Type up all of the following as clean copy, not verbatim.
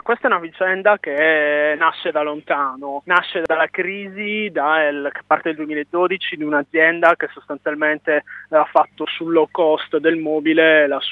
questa è una vicenda che nasce da lontano, nasce dalla crisi che parte del 2012 di un'azienda che sostanzialmente ha fatto sul low cost del mobile il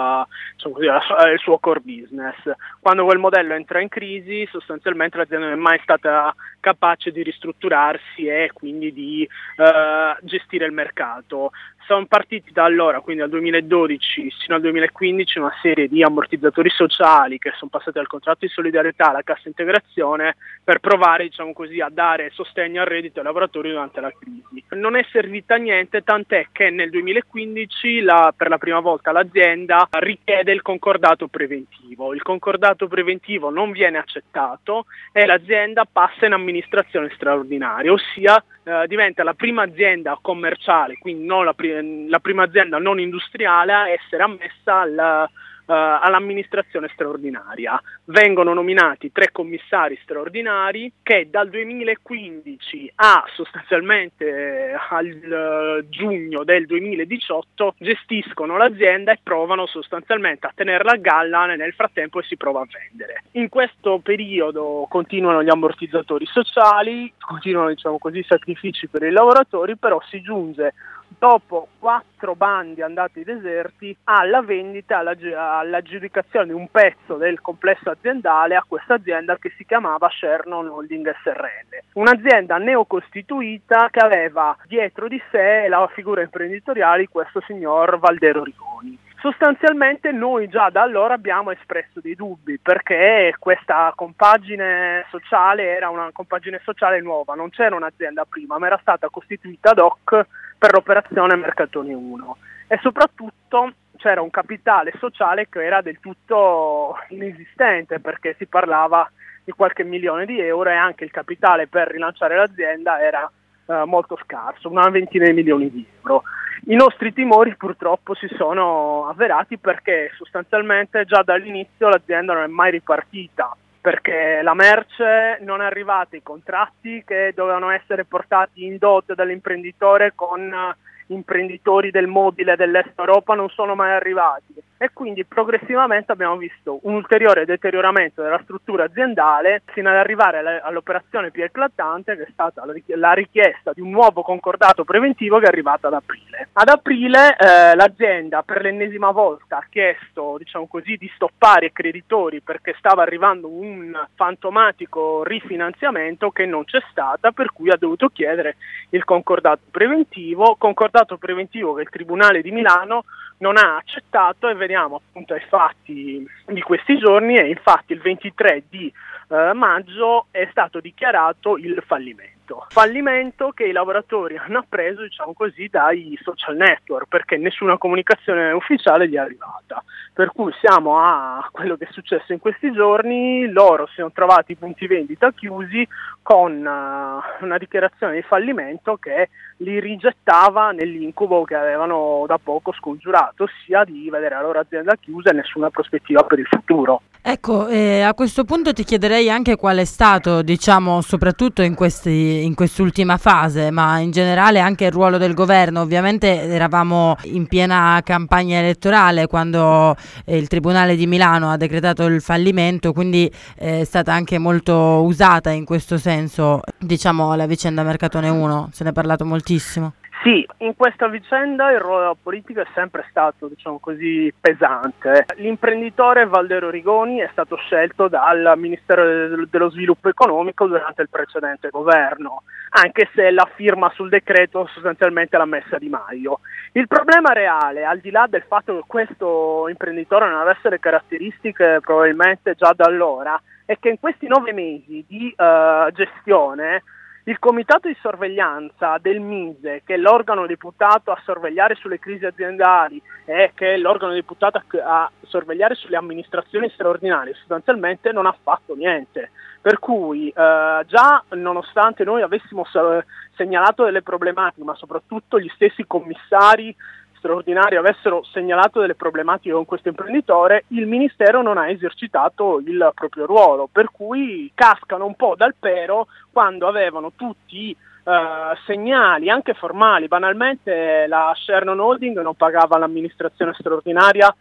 suo core business. Quando quel modello entra in crisi, sostanzialmente l'azienda non è mai stata capace di ristrutturarsi e quindi di gestire il mercato. Sono partiti da allora, quindi dal 2012 fino al 2015, una serie di ammortizzatori sociali che sono passati dal contratto di solidarietà alla cassa integrazione per provare, a dare sostegno al reddito ai lavoratori durante la crisi. Non è servita a niente, tant'è che nel 2015 per la prima volta l'azienda richiede il concordato preventivo. Il concordato preventivo non viene accettato e l'azienda passa in amministrazione straordinaria, ossia diventa la prima azienda commerciale, quindi non la prima azienda non industriale a essere ammessa all'amministrazione straordinaria. Vengono nominati 3 commissari straordinari che dal 2015 a sostanzialmente al giugno del 2018 gestiscono l'azienda e provano sostanzialmente a tenerla a galla, nel frattempo si prova a vendere. In questo periodo continuano gli ammortizzatori sociali, continuano i sacrifici per i lavoratori, però si giunge dopo 4 bandi andati deserti alla vendita, all'aggiudicazione di un pezzo del complesso aziendale a questa azienda che si chiamava Shernon Holding SRL, un'azienda neocostituita che aveva dietro di sé la figura imprenditoriale di questo signor Valdero Rigoni. Sostanzialmente noi già da allora abbiamo espresso dei dubbi perché questa compagine sociale era una compagine sociale nuova, non c'era un'azienda prima, ma era stata costituita ad hoc per l'operazione Mercatone 1 e soprattutto c'era un capitale sociale che era del tutto inesistente perché si parlava di qualche milione di euro e anche il capitale per rilanciare l'azienda era molto scarso, una ventina di milioni di euro. I nostri timori purtroppo si sono avverati perché sostanzialmente già dall'inizio l'azienda non è mai ripartita, perché la merce non è arrivata, i contratti che dovevano essere portati in dote dall'imprenditore con imprenditori del mobile dell'Est Europa non sono mai arrivati e quindi progressivamente abbiamo visto un ulteriore deterioramento della struttura aziendale fino ad arrivare all'operazione più eclatante che è stata la richiesta di un nuovo concordato preventivo che è arrivata ad aprile. Ad aprile l'azienda per l'ennesima volta ha chiesto di stoppare i creditori perché stava arrivando un fantomatico rifinanziamento che non c'è stata, per cui ha dovuto chiedere il concordato preventivo che il Tribunale di Milano non ha accettato e vediamo appunto ai fatti di questi giorni e infatti il 23 di maggio è stato dichiarato il fallimento che i lavoratori hanno appreso dai social network perché nessuna comunicazione ufficiale gli è arrivata, per cui siamo a quello che è successo in questi giorni. Loro si sono trovati i punti vendita chiusi con una dichiarazione di fallimento che li rigettava nell'incubo che avevano da poco scongiurato, ossia di vedere la loro azienda chiusa e nessuna prospettiva per il futuro. Ecco, a questo punto ti chiederei anche qual è stato, soprattutto in quest'ultima fase, ma in generale anche il ruolo del governo. Ovviamente eravamo in piena campagna elettorale quando il Tribunale di Milano ha decretato il fallimento, quindi è stata anche molto usata in questo senso, la vicenda Mercatone 1, se ne è parlato moltissimo. Sì, in questa vicenda il ruolo della politica è sempre stato, pesante. L'imprenditore Valdero Rigoni è stato scelto dal Ministero dello Sviluppo Economico durante il precedente governo, anche se la firma sul decreto sostanzialmente l'ha messa Di Maio. Il problema reale, al di là del fatto che questo imprenditore non avesse le caratteristiche probabilmente già da allora, è che in questi 9 mesi di gestione il comitato di sorveglianza del MISE, che è l'organo deputato a sorvegliare sulle crisi aziendali e che è l'organo deputato a sorvegliare sulle amministrazioni straordinarie, sostanzialmente non ha fatto niente. Per cui già nonostante noi avessimo segnalato delle problematiche, ma soprattutto gli stessi commissari straordinari avessero segnalato delle problematiche con questo imprenditore, il Ministero non ha esercitato il proprio ruolo, per cui cascano un po' dal pero quando avevano tutti segnali anche formali. Banalmente la Shernon Holding non pagava all'amministrazione straordinaria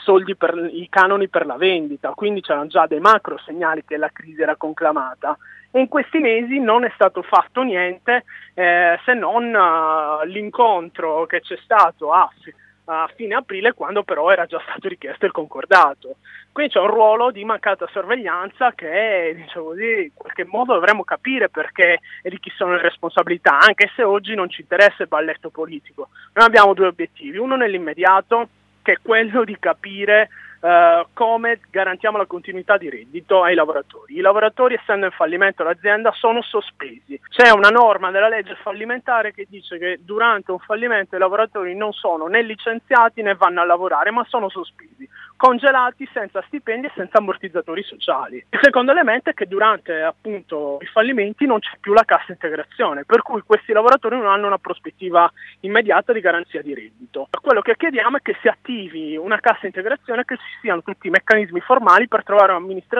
i canoni per la vendita, quindi c'erano già dei macro segnali che la crisi era conclamata, e in questi mesi non è stato fatto niente, se non l'incontro che c'è stato a fine aprile, quando però era già stato richiesto il concordato. Quindi c'è un ruolo di mancata sorveglianza che, diciamo così, in qualche modo dovremmo capire perché e di chi sono le responsabilità, anche se oggi non ci interessa il balletto politico. Noi abbiamo due obiettivi: uno nell'immediato, che è quello di capire come garantiamo la continuità di reddito ai lavoratori. I lavoratori, essendo in fallimento l'azienda, sono sospesi. C'è una norma della legge fallimentare che dice che durante un fallimento i lavoratori non sono né licenziati né vanno a lavorare, ma sono sospesi, congelati, senza stipendi e senza ammortizzatori sociali. Il secondo elemento è che durante appunto i fallimenti non c'è più la cassa integrazione, per cui questi lavoratori non hanno una prospettiva immediata di garanzia di reddito. Quello che chiediamo è che si attivi una cassa integrazione, che ci siano tutti i meccanismi formali per trovare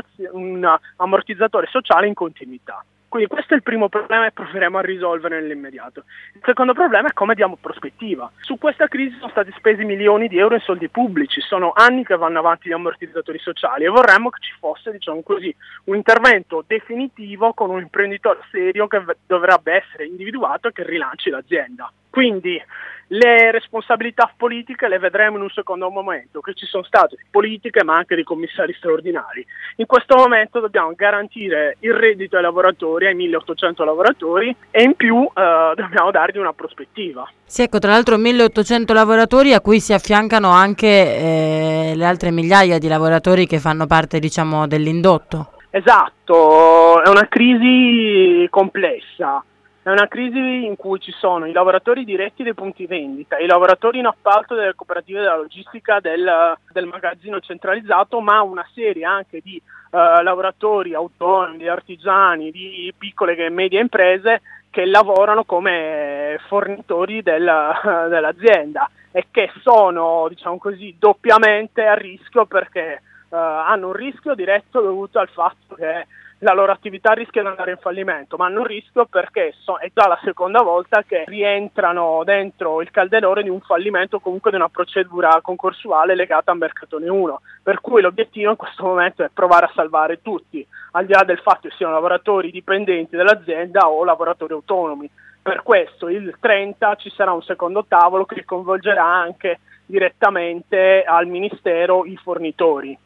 un ammortizzatore sociale in continuità. Quindi questo è il primo problema e proveremo a risolvere nell'immediato. Il secondo problema è come diamo prospettiva. Su questa crisi sono stati spesi milioni di euro in soldi pubblici, sono anni che vanno avanti gli ammortizzatori sociali e vorremmo che ci fosse, diciamo così, un intervento definitivo con un imprenditore serio che dovrebbe essere individuato e che rilanci l'azienda. Quindi le responsabilità politiche le vedremo in un secondo momento, che ci sono state politiche ma anche di commissari straordinari. In questo momento dobbiamo garantire il reddito ai lavoratori, ai 1800 lavoratori, e in più dobbiamo dargli una prospettiva. Sì, ecco, tra l'altro 1800 lavoratori a cui si affiancano anche le altre migliaia di lavoratori che fanno parte, diciamo, dell'indotto. Esatto, è una crisi complessa. È una crisi in cui ci sono i lavoratori diretti dei punti vendita, i lavoratori in appalto delle cooperative della logistica del magazzino centralizzato, ma una serie anche di lavoratori autonomi, di artigiani, di piccole e medie imprese che lavorano come fornitori dell'azienda e che sono, diciamo così, doppiamente a rischio, perché hanno un rischio diretto dovuto al fatto che la loro attività rischia di andare in fallimento, ma hanno un rischio perché è già la seconda volta che rientrano dentro il calderone di un fallimento, comunque di una procedura concorsuale legata a Mercatone 1, per cui l'obiettivo in questo momento è provare a salvare tutti, al di là del fatto che siano lavoratori dipendenti dell'azienda o lavoratori autonomi. Per questo il 30 ci sarà un secondo tavolo che coinvolgerà anche direttamente al Ministero i fornitori.